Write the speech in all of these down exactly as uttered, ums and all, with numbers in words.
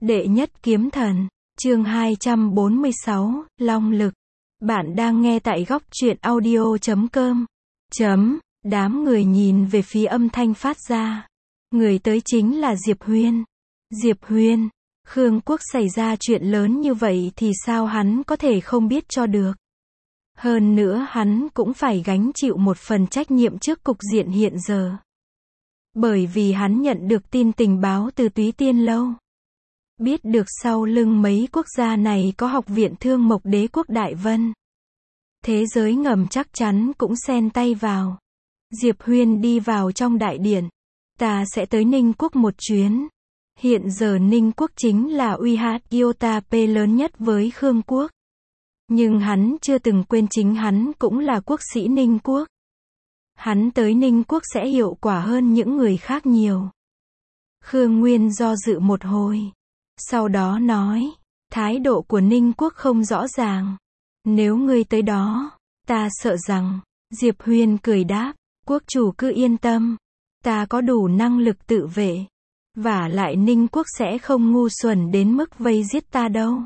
Đệ nhất kiếm thần, chương hai trăm bốn mươi sáu, Long lực. Bạn đang nghe tại góc truyện audio chấm com. Chấm, đám người nhìn về phía âm thanh phát ra. Người tới chính là Diệp Huyên. Diệp Huyên, Khương Quốc xảy ra chuyện lớn như vậy thì sao hắn có thể không biết cho được. Hơn nữa hắn cũng phải gánh chịu một phần trách nhiệm trước cục diện hiện giờ. Bởi vì hắn nhận được tin tình báo từ Túy Tiên Lâu. Biết được sau lưng mấy quốc gia này có học viện Thương Mộc Đế quốc Đại Vân. Thế giới ngầm chắc chắn cũng xen tay vào. Diệp Huyên đi vào trong đại điện. Ta sẽ tới Ninh Quốc một chuyến. Hiện giờ Ninh Quốc chính là uy hạt iota P lớn nhất với Khương Quốc. Nhưng hắn chưa từng quên chính hắn cũng là quốc sĩ Ninh Quốc. Hắn tới Ninh Quốc sẽ hiệu quả hơn những người khác nhiều. Khương Nguyên do dự một hồi. Sau đó nói, thái độ của Ninh Quốc không rõ ràng. Nếu ngươi tới đó, ta sợ rằng, Diệp Huyên cười đáp, quốc chủ cứ yên tâm. Ta có đủ năng lực tự vệ. Vả lại Ninh Quốc sẽ không ngu xuẩn đến mức vây giết ta đâu.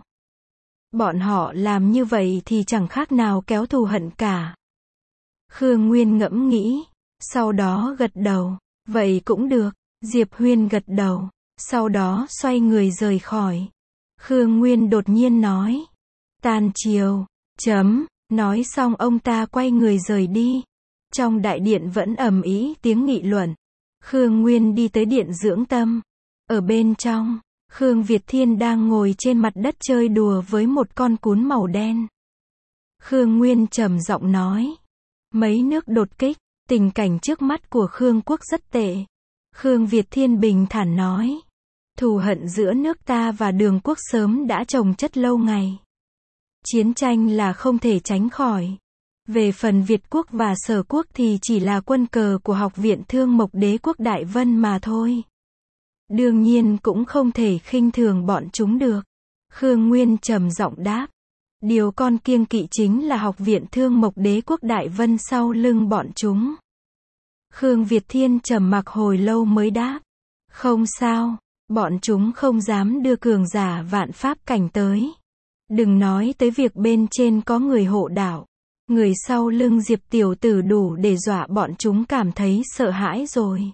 Bọn họ làm như vậy thì chẳng khác nào kéo thù hận cả. Khương Nguyên ngẫm nghĩ, sau đó gật đầu, vậy cũng được. Diệp Huyên gật đầu, sau đó xoay người rời khỏi. Khương Nguyên đột nhiên nói, tan chiều, chấm, nói xong ông ta quay người rời đi. Trong đại điện vẫn ầm ĩ tiếng nghị luận. Khương Nguyên đi tới điện dưỡng tâm. Ở bên trong, Khương Việt Thiên đang ngồi trên mặt đất chơi đùa với một con cún màu đen. Khương Nguyên trầm giọng nói, mấy nước đột kích, tình cảnh trước mắt của Khương Quốc rất tệ. Khương Việt Thiên bình thản nói, thù hận giữa nước ta và Đường Quốc sớm đã chồng chất lâu ngày. Chiến tranh là không thể tránh khỏi. Về phần Việt Quốc và Sở Quốc thì chỉ là quân cờ của học viện Thương Mộc Đế quốc Đại Vân mà thôi. Đương nhiên cũng không thể khinh thường bọn chúng được. Khương Nguyên trầm giọng đáp, điều con kiêng kỵ chính là học viện Thương Mộc Đế quốc Đại Vân sau lưng bọn chúng. Khương Việt Thiên trầm mặc hồi lâu mới đáp, không sao, bọn chúng không dám đưa cường giả vạn pháp cảnh tới. Đừng nói tới việc bên trên có người hộ đạo. Người sau lưng Diệp tiểu tử đủ để dọa bọn chúng cảm thấy sợ hãi rồi.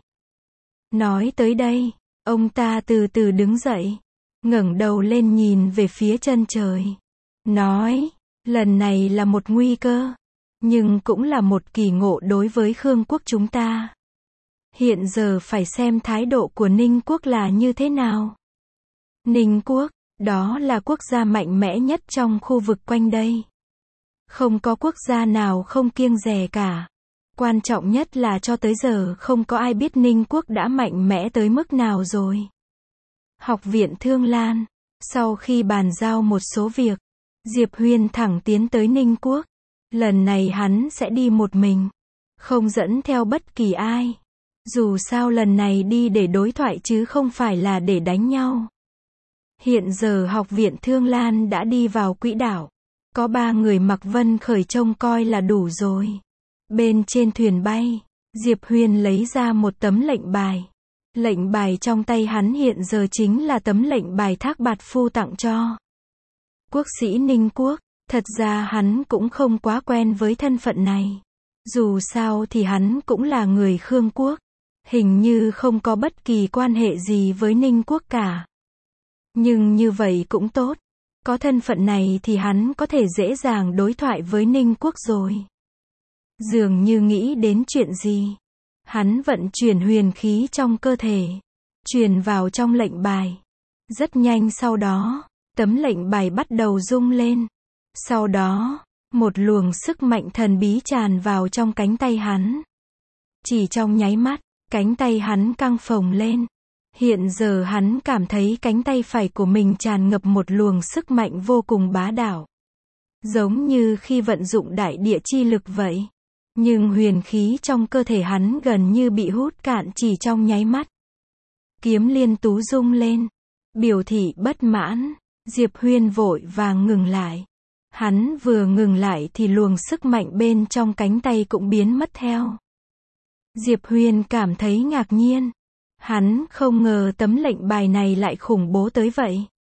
Nói tới đây, ông ta từ từ đứng dậy, ngẩng đầu lên nhìn về phía chân trời. Nói, lần này là một nguy cơ, nhưng cũng là một kỳ ngộ đối với Khương Quốc chúng ta. Hiện giờ phải xem thái độ của Ninh Quốc là như thế nào. Ninh Quốc, đó là quốc gia mạnh mẽ nhất trong khu vực quanh đây. Không có quốc gia nào không kiêng dè cả. Quan trọng nhất là cho tới giờ không có ai biết Ninh Quốc đã mạnh mẽ tới mức nào rồi. Học viện Thương Lan, sau khi bàn giao một số việc, Diệp Huyên thẳng tiến tới Ninh Quốc. Lần này hắn sẽ đi một mình, không dẫn theo bất kỳ ai. Dù sao lần này đi để đối thoại chứ không phải là để đánh nhau. Hiện giờ học viện Thương Lan đã đi vào quỹ đạo. Có ba người mặc vân khởi trông coi là đủ rồi. Bên trên thuyền bay, Diệp Huyên lấy ra một tấm lệnh bài. Lệnh bài trong tay hắn hiện giờ chính là tấm lệnh bài Thác Bạt Phu tặng cho. Quốc sĩ Ninh Quốc, thật ra hắn cũng không quá quen với thân phận này. Dù sao thì hắn cũng là người Khương Quốc. Hình như không có bất kỳ quan hệ gì với Ninh Quốc cả. Nhưng như vậy cũng tốt. Có thân phận này thì hắn có thể dễ dàng đối thoại với Ninh Quốc rồi. Dường như nghĩ đến chuyện gì. Hắn vận chuyển huyền khí trong cơ thể. Truyền vào trong lệnh bài. Rất nhanh sau đó, tấm lệnh bài bắt đầu rung lên. Sau đó, một luồng sức mạnh thần bí tràn vào trong cánh tay hắn. Chỉ trong nháy mắt, cánh tay hắn căng phồng lên. Hiện giờ hắn cảm thấy cánh tay phải của mình tràn ngập một luồng sức mạnh vô cùng bá đạo. Giống như khi vận dụng đại địa chi lực vậy. Nhưng huyền khí trong cơ thể hắn gần như bị hút cạn chỉ trong nháy mắt. Kiếm liên tú rung lên. Biểu thị bất mãn. Diệp Huyên vội vàng ngừng lại. Hắn vừa ngừng lại thì luồng sức mạnh bên trong cánh tay cũng biến mất theo. Diệp Huyên cảm thấy ngạc nhiên. Hắn không ngờ tấm lệnh bài này lại khủng bố tới vậy.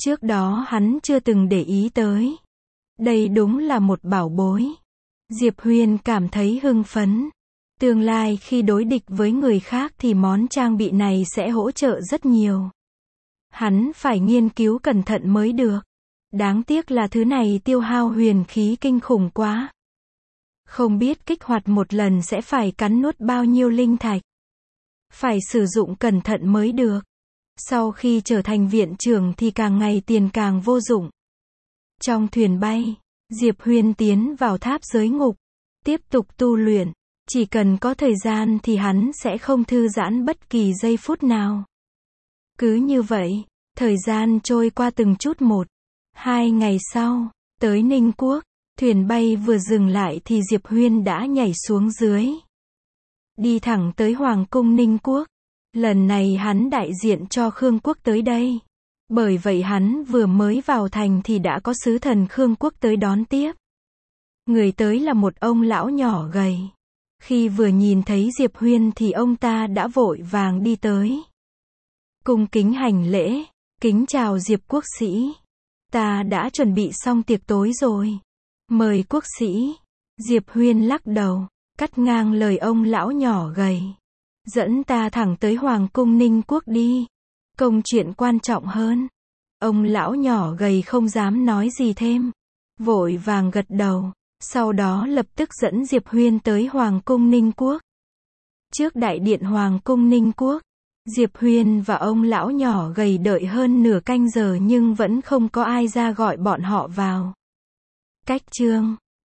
Trước đó hắn chưa từng để ý tới. Đây đúng là một bảo bối. Diệp Huyền cảm thấy hưng phấn. Tương lai khi đối địch với người khác thì món trang bị này sẽ hỗ trợ rất nhiều. Hắn phải nghiên cứu cẩn thận mới được. Đáng tiếc là thứ này tiêu hao huyền khí kinh khủng quá. Không biết kích hoạt một lần sẽ phải cắn nuốt bao nhiêu linh thạch. Phải sử dụng cẩn thận mới được. Sau khi trở thành viện trưởng thì càng ngày tiền càng vô dụng. Trong thuyền bay, Diệp Huyền tiến vào tháp giới ngục. Tiếp tục tu luyện. Chỉ cần có thời gian thì hắn sẽ không thư giãn bất kỳ giây phút nào. Cứ như vậy, thời gian trôi qua từng chút một. Hai ngày sau, tới Ninh Quốc, thuyền bay vừa dừng lại thì Diệp Huyền đã nhảy xuống dưới. Đi thẳng tới Hoàng cung Ninh Quốc. Lần này hắn đại diện cho Khương Quốc tới đây. Bởi vậy hắn vừa mới vào thành thì đã có sứ thần Khương Quốc tới đón tiếp. Người tới là một ông lão nhỏ gầy. Khi vừa nhìn thấy Diệp Huyền thì ông ta đã vội vàng đi tới. Cung kính hành lễ, kính chào Diệp quốc sĩ. Ta đã chuẩn bị xong tiệc tối rồi. Mời quốc sĩ. Diệp Huyền lắc đầu, cắt ngang lời ông lão nhỏ gầy. Dẫn ta thẳng tới Hoàng cung Ninh Quốc đi. Công chuyện quan trọng hơn. Ông lão nhỏ gầy không dám nói gì thêm. Vội vàng gật đầu. Sau đó lập tức dẫn Diệp Huyền tới Hoàng cung Ninh Quốc. Trước đại điện Hoàng cung Ninh Quốc, Diệp Huyền và ông lão nhỏ gầy đợi hơn nửa canh giờ nhưng vẫn không có ai ra gọi bọn họ vào. Cách chương